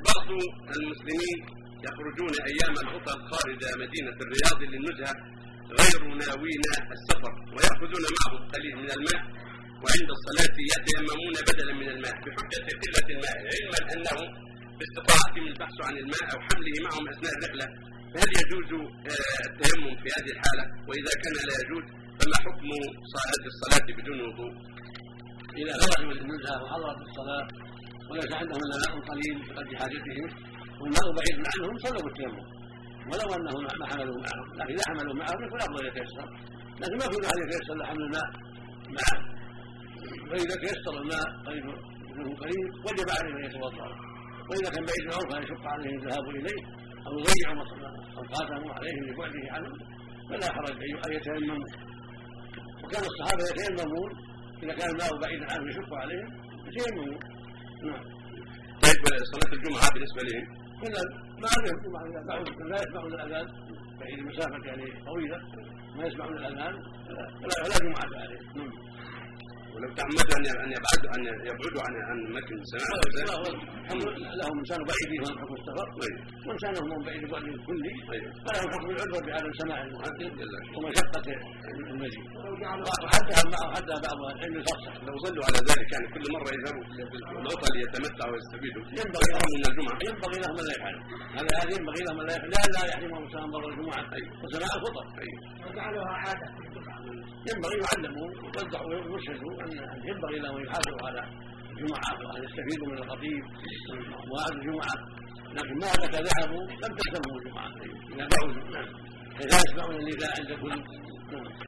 بعض المسلمين يخرجون أيام العطل خارج مدينة الرياض للنزهة غير ناوين السفر، ويأخذون معهم قليل من الماء، وعند الصلاة يتيممون بدلا من الماء بحجة قلة الماء، علما أنهم باستطاعتهم البحث عن الماء أو حمله معهم أثناء الرحلة. فهل يجوز التيمم في هذه الحالة؟ وإذا كان لا يجوز فما حكم صلاة الصلاة بدون وضوء؟ إذا خرجوا من النزهة وحضرت الصلاة وليس عندهم إلا ماء قليل لقضاء حاجتهم والماء بعيد عنهم صلوا بالتيمم ولو أنهم ما حملوا معهم، لكن إذا حملوا معهم يكون أفضل يتيسر، لكن ما يكون أحد يتيسر لحمل الماء معه، فإذا تيسر الماء قريب وجب عليه أن يتوضأ، وإذا كان بعيد عنه فيشق عليه الذهاب إليه أو يضيع أوقاتهم عليهم لبعده عنهم فلا حرج أن يتيمموا. وكان الصحابة يتيممون إذا كان الماء بعيدا عنه يشق عليهم يتيممون. طيب صلاة الجمعة بالنسبة لهم؟ ما عليهم الجمعة إذا لا يسمعون الأذان بعيد المسافة يعني طويلة ما يسمعون الأذان فلا جمعة عليهم. ولو تعمدوا أن يبعدوا عن أماكن سماع لهم إنسان بعيد يفهم حكم السفر وإنسانهم بعيد بعد الكلي فلهم حكم العذر بعدم سماع المحدث ومشقة المجيء، وحدها بعض العلم الفصح لو ظلوا على ذلك يعني كل مرة يذهبوا العطل ليتمتعوا ويستفيدوا ينبغي لهم أن لا يفعلوا هذا، ينبغي لهم أن لا يفعلوا لا يحرمهم سماع ضر الجمعة وسماع الخطب وجعلوها عادة ينبغي يعلموا ويوضحوا ويرشدوا أن ينبغي لهم يحافظوا على الجمعة وأن يستفيدوا من الخطيب ومواعظ الجمعة، لكن ما متى ذهبوا لم تلزمهم الجمعة إذا بعدوا حيث لا يسمعون النداء عند كل